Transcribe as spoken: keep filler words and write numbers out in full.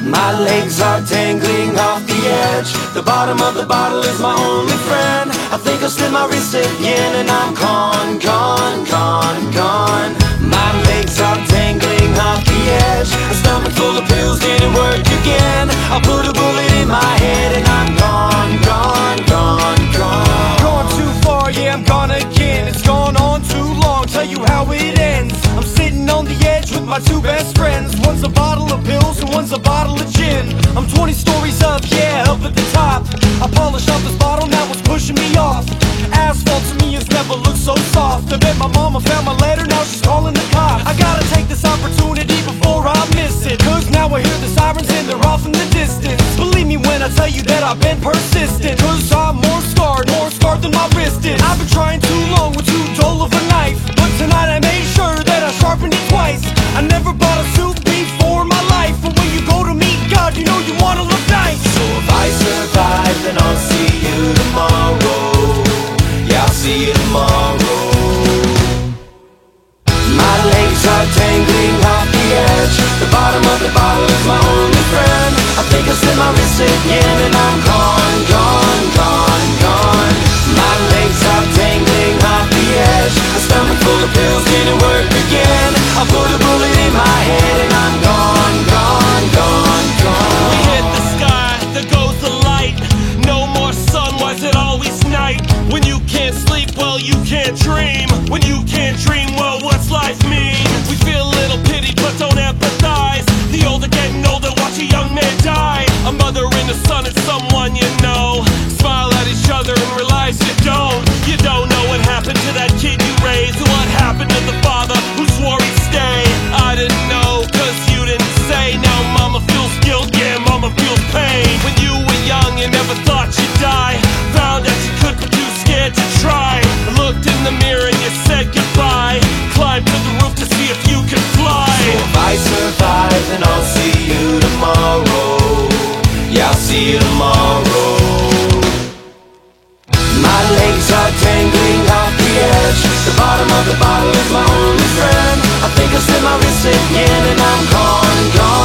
My legs are dangling off the edge. The bottom of the bottle is my only friend. I think I'll slip my wrist again and I'm gone, gone, gone, gone. My legs are dangling off the edge. A stomach full of pills didn't work again. I put a bullet in my head and I'm gone, gone, gone, gone. Gone too far, yeah, I'm gone again. It's gone on too long, tell you how it ends. I'm sitting on the edge with my two best friends. One's a bottle of pills and one's a bottle of gin. I'm twenty stories up, yeah, up at the top. I polished off this bottle, now it's pushing me off. Asphalt to me has never looked so soft. I bet my mama found my letter, now she's calling the cops. I gotta take this opportunity before I miss it, cause now I hear the sirens and they're off in the distance. Believe me when I tell you that I've been persistent, cause I'm more scarred, more scarred than my wrist is. I've been trying too long with too dull of a knife, but tonight I made sure that I sharpened it twice. I never bought a suit before in my life, but when you go to meet God, you know you wanna look nice. So if I survive, then I'll see you tomorrow. Yeah, I'll see you tomorrow. My legs are dangling off the edge. The bottom of the bottle is my only friend. I think I'll slip my wrist again and I'm gone, gone, gone, gone. My legs are dangling off the edge. A stomach full of pills didn't work again. I put a bullet in my head and I'm gone, gone, gone, gone. We hit the sky, there goes the light. No more sun, why's it always night? When you can't sleep, well you can't dream. When you can't dream, well what's life mean? We feel a little pity but don't empathize. The older getting older, watch a young man die. A mother and a son and someone you know. Smile at each other and realize you don't. You don't know what happened to that kid you raised. What happened to the father who swore he'd stay. I didn't know, cause you didn't say. Now mama feels guilt, yeah mama feels pain. When you were young you never thought you'd die. Found out you could but too scared to try. Looked in the mirror and you said goodbye. Climbed to the roof to see if you could fly. So if I survive, then I'll see you tomorrow. Yeah, I'll see you tomorrow. My legs are dangling off the edge. The bottom of the bottle is my only friend. I think I'll slip my wrist again and I'm gone, gone.